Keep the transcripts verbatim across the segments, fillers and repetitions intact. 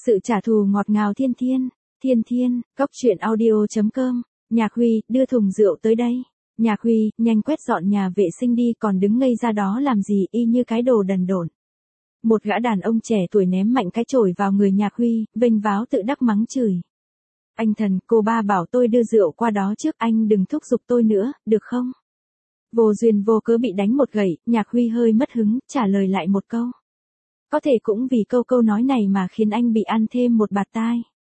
Sự trả thù ngọt ngào thiên thiên, thiên thiên, cốc truyện audio.com, Nhạc Huy, đưa thùng rượu tới đây. Nhạc Huy, nhanh quét dọn nhà vệ sinh đi, còn đứng ngây ra đó làm gì, y như cái đồ đần độn. Một gã đàn ông trẻ tuổi ném mạnh cái chổi vào người Nhạc Huy, vênh váo tự đắc mắng chửi. Anh thần, cô ba bảo tôi đưa rượu qua đó trước, anh đừng thúc giục tôi nữa, được không? Vô duyên vô cớ bị đánh một gậy, Nhạc Huy hơi mất hứng, trả lời lại một câu. Có thể cũng vì câu câu nói này mà khiến anh bị ăn thêm một bạt tai.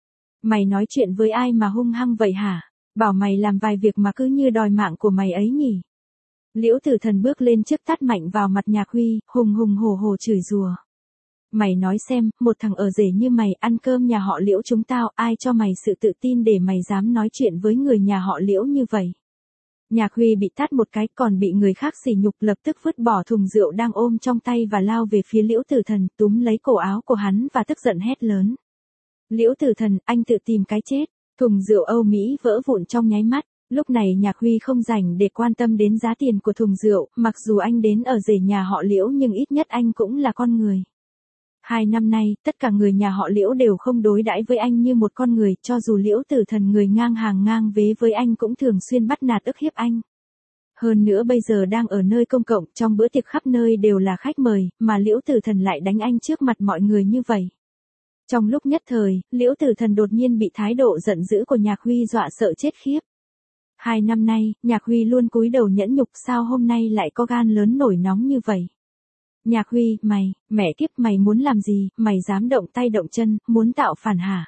Mày nói chuyện với ai mà hung hăng vậy hả? Bảo mày làm vài việc mà cứ như đòi mạng của mày ấy nhỉ? Liễu Tử Thần bước lên trước tát mạnh vào mặt Nhạc Huy, hùng hùng hổ hổ chửi rủa. Mày nói xem, một thằng ở rể như mày ăn cơm nhà họ Liễu chúng tao, ai cho mày sự tự tin để mày dám nói chuyện với người nhà họ Liễu như vậy? Nhạc Huy bị tát một cái, còn bị người khác sỉ nhục, lập tức vứt bỏ thùng rượu đang ôm trong tay và lao về phía Liễu Tử Thần, túm lấy cổ áo của hắn và tức giận hét lớn. Liễu Tử Thần, anh tự tìm cái chết. Thùng rượu Âu Mỹ vỡ vụn trong nháy mắt. Lúc này Nhạc Huy không rảnh để quan tâm đến giá tiền của thùng rượu, mặc dù anh đến ở rể nhà họ Liễu nhưng ít nhất anh cũng là con người. Hai năm nay, tất cả người nhà họ Liễu đều không đối đãi với anh như một con người, cho dù Liễu Tử Thần người ngang hàng ngang vế với anh cũng thường xuyên bắt nạt ức hiếp anh. Hơn nữa bây giờ đang ở nơi công cộng, trong bữa tiệc khắp nơi đều là khách mời, mà Liễu Tử Thần lại đánh anh trước mặt mọi người như vậy. Trong lúc nhất thời, Liễu Tử Thần đột nhiên bị thái độ giận dữ của Nhạc Huy dọa sợ chết khiếp. Hai năm nay, Nhạc Huy luôn cúi đầu nhẫn nhục, sao hôm nay lại có gan lớn nổi nóng như vậy? Nhạc Huy, mày, mẹ kiếp, mày muốn làm gì, mày dám động tay động chân, muốn tạo phản hả?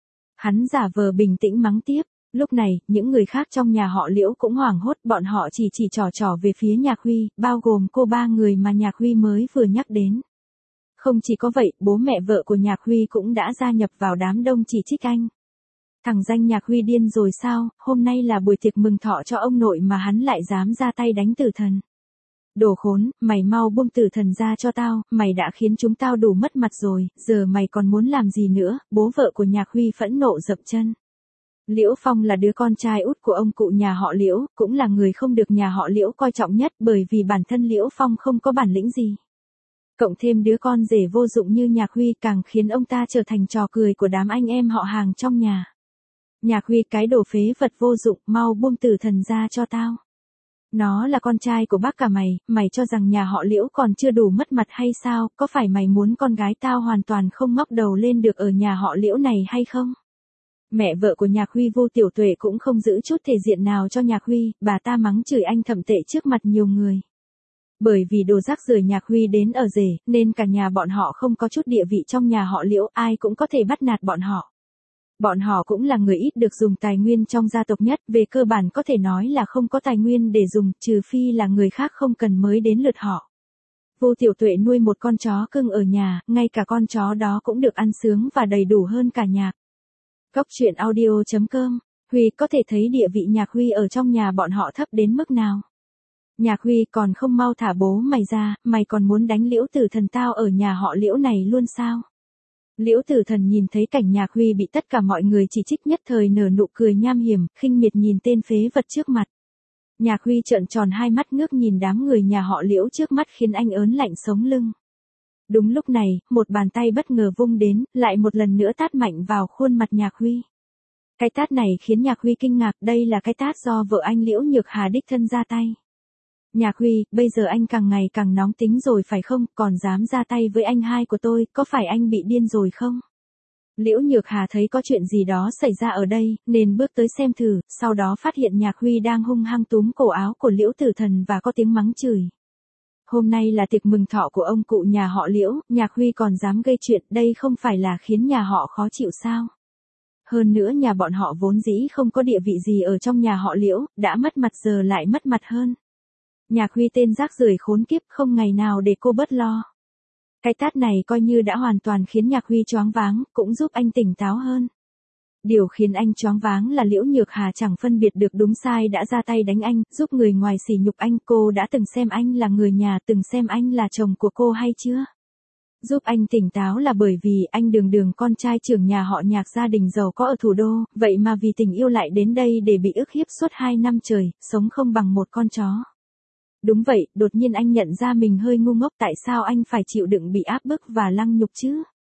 Hắn giả vờ bình tĩnh mắng tiếp. Lúc này, những người khác trong nhà họ Liễu cũng hoảng hốt, bọn họ chỉ chỉ trò trò về phía Nhạc Huy, bao gồm cô ba người mà Nhạc Huy mới vừa nhắc đến. Không chỉ có vậy, bố mẹ vợ của Nhạc Huy cũng đã gia nhập vào đám đông chỉ trích anh. Thằng danh Nhạc Huy điên rồi sao, hôm nay là buổi tiệc mừng thọ cho ông nội mà hắn lại dám ra tay đánh Tử Thần. Đồ khốn, mày mau buông Tử Thần ra cho tao, mày đã khiến chúng tao đủ mất mặt rồi, giờ mày còn muốn làm gì nữa? Bố vợ của Nhạc Huy phẫn nộ dậm chân. Liễu Phong là đứa con trai út của ông cụ nhà họ Liễu, cũng là người không được nhà họ Liễu coi trọng nhất bởi vì bản thân Liễu Phong không có bản lĩnh gì. Cộng thêm đứa con rể vô dụng như Nhạc Huy càng khiến ông ta trở thành trò cười của đám anh em họ hàng trong nhà. Nhạc Huy, cái đồ phế vật vô dụng, mau buông Tử Thần ra cho tao. Nó là con trai của bác cả mày, mày cho rằng nhà họ Liễu còn chưa đủ mất mặt hay sao, có phải mày muốn con gái tao hoàn toàn không ngóc đầu lên được ở nhà họ Liễu này hay không? Mẹ vợ của Nhạc Huy Vô Tiểu Tuệ cũng không giữ chút thể diện nào cho Nhạc Huy, bà ta mắng chửi anh thậm tệ trước mặt nhiều người. Bởi vì đồ rác rưởi Nhạc Huy đến ở rể, nên cả nhà bọn họ không có chút địa vị trong nhà họ Liễu, ai cũng có thể bắt nạt bọn họ. Bọn họ cũng là người ít được dùng tài nguyên trong gia tộc nhất, về cơ bản có thể nói là không có tài nguyên để dùng, trừ phi là người khác không cần mới đến lượt họ. Vô Tiểu Tuệ nuôi một con chó cưng ở nhà, ngay cả con chó đó cũng được ăn sướng và đầy đủ hơn cả Nhạc. Cốc truyện audio.com, Huy có thể thấy địa vị Nhạc Huy ở trong nhà bọn họ thấp đến mức nào. Nhạc Huy, còn không mau thả bố mày ra, mày còn muốn đánh Liễu Tử Thần tao ở nhà họ Liễu này luôn sao? Liễu Tử Thần nhìn thấy cảnh Nhạc Huy bị tất cả mọi người chỉ trích nhất thời nở nụ cười nham hiểm, khinh miệt nhìn tên phế vật trước mặt. Nhạc Huy trợn tròn hai mắt ngước nhìn đám người nhà họ Liễu trước mắt khiến anh ớn lạnh sống lưng. Đúng lúc này, một bàn tay bất ngờ vung đến, lại một lần nữa tát mạnh vào khuôn mặt Nhạc Huy. Cái tát này khiến Nhạc Huy kinh ngạc, đây là cái tát do vợ anh Liễu Nhược Hà đích thân ra tay. Nhạc Huy, bây giờ anh càng ngày càng nóng tính rồi phải không, còn dám ra tay với anh hai của tôi, có phải anh bị điên rồi không? Liễu Nhược Hà thấy có chuyện gì đó xảy ra ở đây, nên bước tới xem thử, sau đó phát hiện Nhạc Huy đang hung hăng túm cổ áo của Liễu Tử Thần và có tiếng mắng chửi. Hôm nay là tiệc mừng thọ của ông cụ nhà họ Liễu, Nhạc Huy còn dám gây chuyện, đây không phải là khiến nhà họ khó chịu sao? Hơn nữa nhà bọn họ vốn dĩ không có địa vị gì ở trong nhà họ Liễu, đã mất mặt giờ lại mất mặt hơn. Nhạc Huy tên rác rưởi khốn kiếp, không ngày nào để cô bớt lo. Cái tát này coi như đã hoàn toàn khiến Nhạc Huy choáng váng, cũng giúp anh tỉnh táo hơn. Điều khiến anh choáng váng là Liễu Nhược Hà chẳng phân biệt được đúng sai đã ra tay đánh anh, giúp người ngoài sỉ nhục anh. Cô đã từng xem anh là người nhà, từng xem anh là chồng của cô hay chưa? Giúp anh tỉnh táo là bởi vì anh đường đường con trai trưởng nhà họ Nhạc, gia đình giàu có ở thủ đô, vậy mà vì tình yêu lại đến đây để bị ức hiếp suốt hai năm trời, sống không bằng một con chó. Đúng vậy, đột nhiên anh nhận ra mình hơi ngu ngốc, tại sao anh phải chịu đựng bị áp bức và lăng nhục chứ?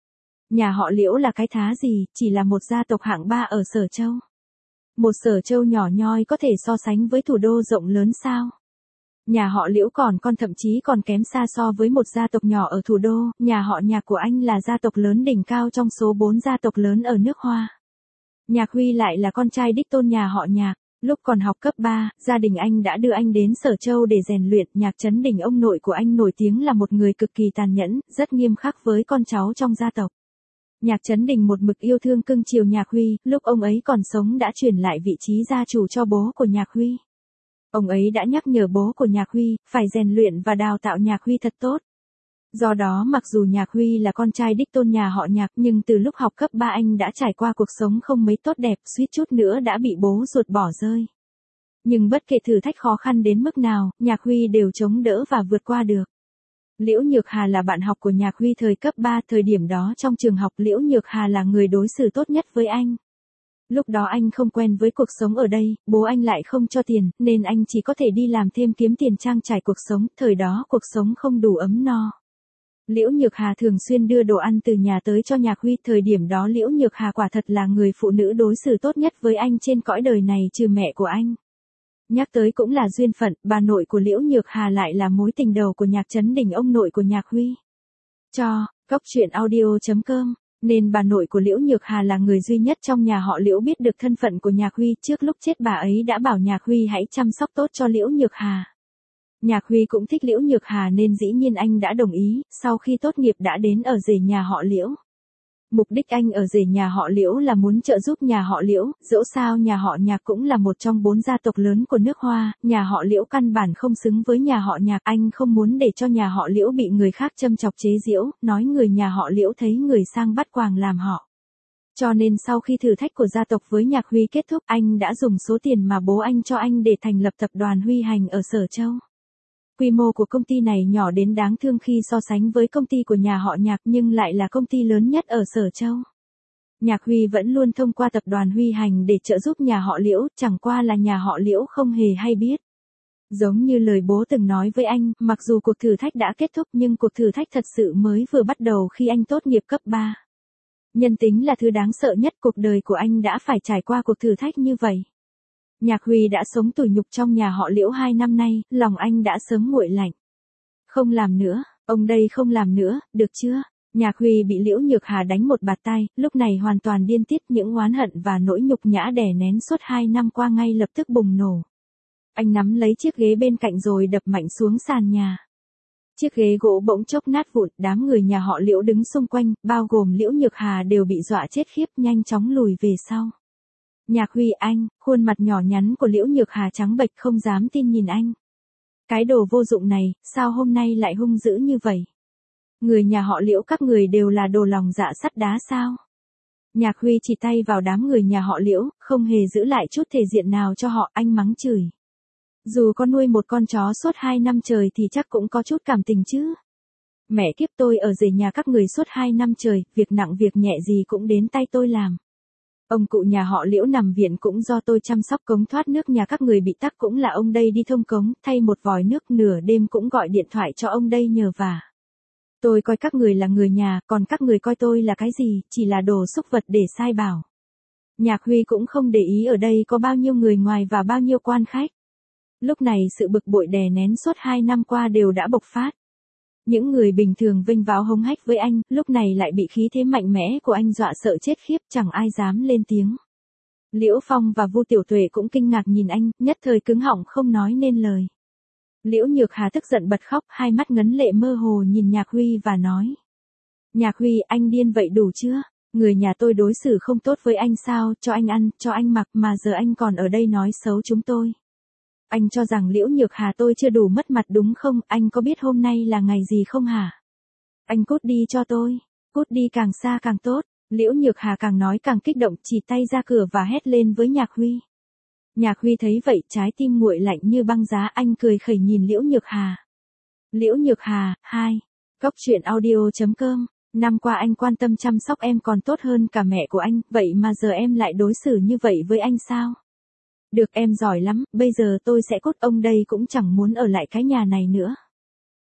Nhà họ Liễu là cái thá gì, chỉ là một gia tộc hạng ba ở Sở Châu. Một Sở Châu nhỏ nhoi có thể so sánh với thủ đô rộng lớn sao? Nhà họ Liễu còn con thậm chí còn kém xa so với một gia tộc nhỏ ở thủ đô, nhà họ Nhạc của anh là gia tộc lớn đỉnh cao trong số bốn gia tộc lớn ở nước Hoa. Nhạc Huy lại là con trai đích tôn nhà họ Nhạc. Lúc còn học cấp ba, gia đình anh đã đưa anh đến Sở Châu để rèn luyện. Nhạc Chấn Đình ông nội của anh nổi tiếng là một người cực kỳ tàn nhẫn, rất nghiêm khắc với con cháu trong gia tộc. Nhạc Chấn Đình một mực yêu thương cưng chiều Nhạc Huy, lúc ông ấy còn sống đã chuyển lại vị trí gia chủ cho bố của Nhạc Huy. Ông ấy đã nhắc nhở bố của Nhạc Huy, phải rèn luyện và đào tạo Nhạc Huy thật tốt. Do đó mặc dù Nhạc Huy là con trai đích tôn nhà họ Nhạc nhưng từ lúc học cấp ba anh đã trải qua cuộc sống không mấy tốt đẹp, suýt chút nữa đã bị bố ruột bỏ rơi. Nhưng bất kể thử thách khó khăn đến mức nào, Nhạc Huy đều chống đỡ và vượt qua được. Liễu Nhược Hà là bạn học của Nhạc Huy thời cấp ba, thời điểm đó trong trường học Liễu Nhược Hà là người đối xử tốt nhất với anh. Lúc đó anh không quen với cuộc sống ở đây, bố anh lại không cho tiền, nên anh chỉ có thể đi làm thêm kiếm tiền trang trải cuộc sống, thời đó cuộc sống không đủ ấm no. Liễu Nhược Hà thường xuyên đưa đồ ăn từ nhà tới cho Nhạc Huy, thời điểm đó Liễu Nhược Hà quả thật là người phụ nữ đối xử tốt nhất với anh trên cõi đời này trừ mẹ của anh. Nhắc tới cũng là duyên phận, bà nội của Liễu Nhược Hà lại là mối tình đầu của Nhạc Chấn Đình ông nội của Nhạc Huy. Cho, Cốc Truyện Audio chấm com, nên bà nội của Liễu Nhược Hà là người duy nhất trong nhà họ Liễu biết được thân phận của Nhạc Huy, trước lúc chết bà ấy đã bảo Nhạc Huy hãy chăm sóc tốt cho Liễu Nhược Hà. Nhạc Huy cũng thích Liễu Nhược Hà nên dĩ nhiên anh đã đồng ý, sau khi tốt nghiệp đã đến ở rể nhà họ Liễu. Mục đích anh ở rể nhà họ Liễu là muốn trợ giúp nhà họ Liễu, dẫu sao nhà họ Nhạc cũng là một trong bốn gia tộc lớn của nước Hoa, nhà họ Liễu căn bản không xứng với nhà họ Nhạc, anh không muốn để cho nhà họ Liễu bị người khác châm chọc chế giễu, nói người nhà họ Liễu thấy người sang bắt quàng làm họ. Cho nên sau khi thử thách của gia tộc với Nhạc Huy kết thúc, anh đã dùng số tiền mà bố anh cho anh để thành lập tập đoàn Huy Hành ở Sở Châu. Quy mô của công ty này nhỏ đến đáng thương khi so sánh với công ty của nhà họ Nhạc nhưng lại là công ty lớn nhất ở Sở Châu. Nhạc Huy vẫn luôn thông qua tập đoàn Huy Hành để trợ giúp nhà họ Liễu, chẳng qua là nhà họ Liễu không hề hay biết. Giống như lời bố từng nói với anh, mặc dù cuộc thử thách đã kết thúc nhưng cuộc thử thách thật sự mới vừa bắt đầu khi anh tốt nghiệp cấp ba. Nhân tính là thứ đáng sợ nhất, cuộc đời của anh đã phải trải qua cuộc thử thách như vậy. Nhạc Huy đã sống tủi nhục trong nhà họ Liễu hai năm nay, lòng anh đã sớm nguội lạnh. Không làm nữa, ông đây không làm nữa, được chưa? Nhạc Huy bị Liễu Nhược Hà đánh một bạt tai, lúc này hoàn toàn điên tiết, những oán hận và nỗi nhục nhã đè nén suốt hai năm qua ngay lập tức bùng nổ. Anh nắm lấy chiếc ghế bên cạnh rồi đập mạnh xuống sàn nhà. Chiếc ghế gỗ bỗng chốc nát vụn, đám người nhà họ Liễu đứng xung quanh, bao gồm Liễu Nhược Hà đều bị dọa chết khiếp, nhanh chóng lùi về sau. Nhạc Huy anh, khuôn mặt nhỏ nhắn của Liễu Nhược Hà trắng bệch không dám tin nhìn anh. Cái đồ vô dụng này, sao hôm nay lại hung dữ như vậy? Người nhà họ Liễu các người đều là đồ lòng dạ sắt đá sao? Nhạc Huy chỉ tay vào đám người nhà họ Liễu, không hề giữ lại chút thể diện nào cho họ, anh mắng chửi. Dù có nuôi một con chó suốt hai năm trời thì chắc cũng có chút cảm tình chứ. Mẹ kiếp, tôi ở rể nhà các người suốt hai năm trời, việc nặng việc nhẹ gì cũng đến tay tôi làm. Ông cụ nhà họ Liễu nằm viện cũng do tôi chăm sóc, cống thoát nước nhà các người bị tắc cũng là ông đây đi thông cống, thay một vòi nước, nửa đêm cũng gọi điện thoại cho ông đây nhờ vả. Tôi coi các người là người nhà, còn các người coi tôi là cái gì, chỉ là đồ xúc vật để sai bảo. Nhạc Huy cũng không để ý ở đây có bao nhiêu người ngoài và bao nhiêu quan khách. Lúc này sự bực bội đè nén suốt hai năm qua đều đã bộc phát. Những người bình thường vênh váo hống hách với anh, lúc này lại bị khí thế mạnh mẽ của anh dọa sợ chết khiếp, chẳng ai dám lên tiếng. Liễu Phong và Vu Tiểu Tuệ cũng kinh ngạc nhìn anh, nhất thời cứng họng không nói nên lời. Liễu Nhược Hà tức giận bật khóc, hai mắt ngấn lệ mơ hồ nhìn Nhạc Huy và nói. Nhạc Huy, anh điên vậy đủ chưa? Người nhà tôi đối xử không tốt với anh sao, cho anh ăn, cho anh mặc mà giờ anh còn ở đây nói xấu chúng tôi. Anh cho rằng Liễu Nhược Hà tôi chưa đủ mất mặt đúng không? Anh có biết hôm nay là ngày gì không hả? Anh cút đi cho tôi, cút đi càng xa càng tốt. Liễu Nhược Hà càng nói càng kích động, chỉ tay ra cửa và hét lên với Nhạc Huy. Nhạc Huy thấy vậy, trái tim nguội lạnh như băng giá, anh cười khẩy nhìn Liễu Nhược Hà. Liễu Nhược Hà, hai. Cốc Truyện Audio chấm com. Năm qua anh quan tâm chăm sóc em còn tốt hơn cả mẹ của anh, vậy mà giờ em lại đối xử như vậy với anh sao? Được, em giỏi lắm, bây giờ tôi sẽ cút, ông đây cũng chẳng muốn ở lại cái nhà này nữa.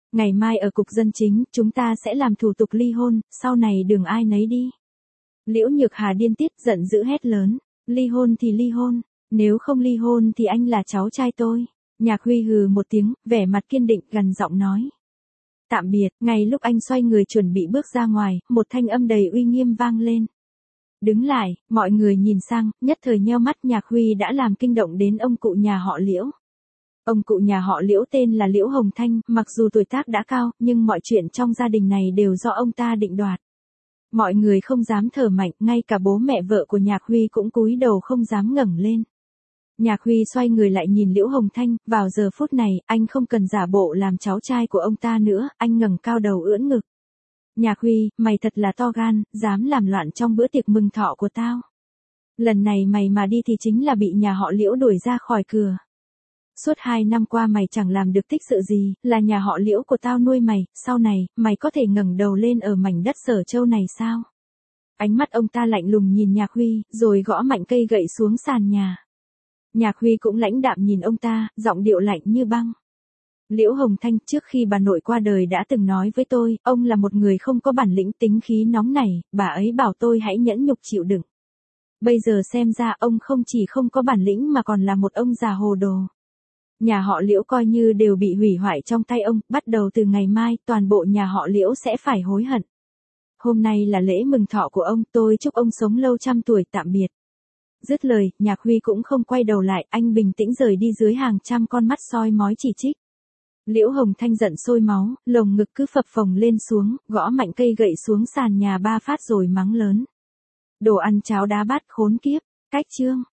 Ngày mai ở cục dân chính, chúng ta sẽ làm thủ tục ly hôn, sau này đừng ai nấy đi. Liễu Nhược Hà điên tiết giận dữ hét lớn. Ly hôn thì ly hôn, nếu không ly hôn thì anh là cháu trai tôi. Nhạc Huy hừ một tiếng, vẻ mặt kiên định, gằn giọng nói. Tạm biệt, ngay lúc anh xoay người chuẩn bị bước ra ngoài, một thanh âm đầy uy nghiêm vang lên. Đứng lại, mọi người nhìn sang, nhất thời nheo mắt. Nhạc Huy đã làm kinh động đến ông cụ nhà họ Liễu. Ông cụ nhà họ Liễu tên là Liễu Hồng Thanh, mặc dù tuổi tác đã cao, nhưng mọi chuyện trong gia đình này đều do ông ta định đoạt. Mọi người không dám thở mạnh, ngay cả bố mẹ vợ của Nhạc Huy cũng cúi đầu không dám ngẩng lên. Nhạc Huy xoay người lại nhìn Liễu Hồng Thanh, vào giờ phút này, anh không cần giả bộ làm cháu trai của ông ta nữa, anh ngẩng cao đầu ưỡn ngực. Nhạc Huy, mày thật là to gan, dám làm loạn trong bữa tiệc mừng thọ của tao. Lần này mày mà đi thì chính là bị nhà họ Liễu đuổi ra khỏi cửa. Suốt hai năm qua mày chẳng làm được tích sự gì, là nhà họ Liễu của tao nuôi mày, sau này, mày có thể ngẩng đầu lên ở mảnh đất Sở Châu này sao? Ánh mắt ông ta lạnh lùng nhìn Nhạc Huy, rồi gõ mạnh cây gậy xuống sàn nhà. Nhạc Huy cũng lãnh đạm nhìn ông ta, giọng điệu lạnh như băng. Liễu Hồng Thanh, trước khi bà nội qua đời đã từng nói với tôi, ông là một người không có bản lĩnh, tính khí nóng nảy, bà ấy bảo tôi hãy nhẫn nhục chịu đựng. Bây giờ xem ra ông không chỉ không có bản lĩnh mà còn là một ông già hồ đồ. Nhà họ Liễu coi như đều bị hủy hoại trong tay ông, bắt đầu từ ngày mai, toàn bộ nhà họ Liễu sẽ phải hối hận. Hôm nay là lễ mừng thọ của ông, tôi chúc ông sống lâu trăm tuổi, tạm biệt. Dứt lời, Nhạc Huy cũng không quay đầu lại, anh bình tĩnh rời đi dưới hàng trăm con mắt soi mói chỉ trích. Liễu Hồng Thanh giận sôi máu, lồng ngực cứ phập phồng lên xuống, gõ mạnh cây gậy xuống sàn nhà ba phát rồi mắng lớn. Đồ ăn cháo đá bát khốn kiếp, cách chương.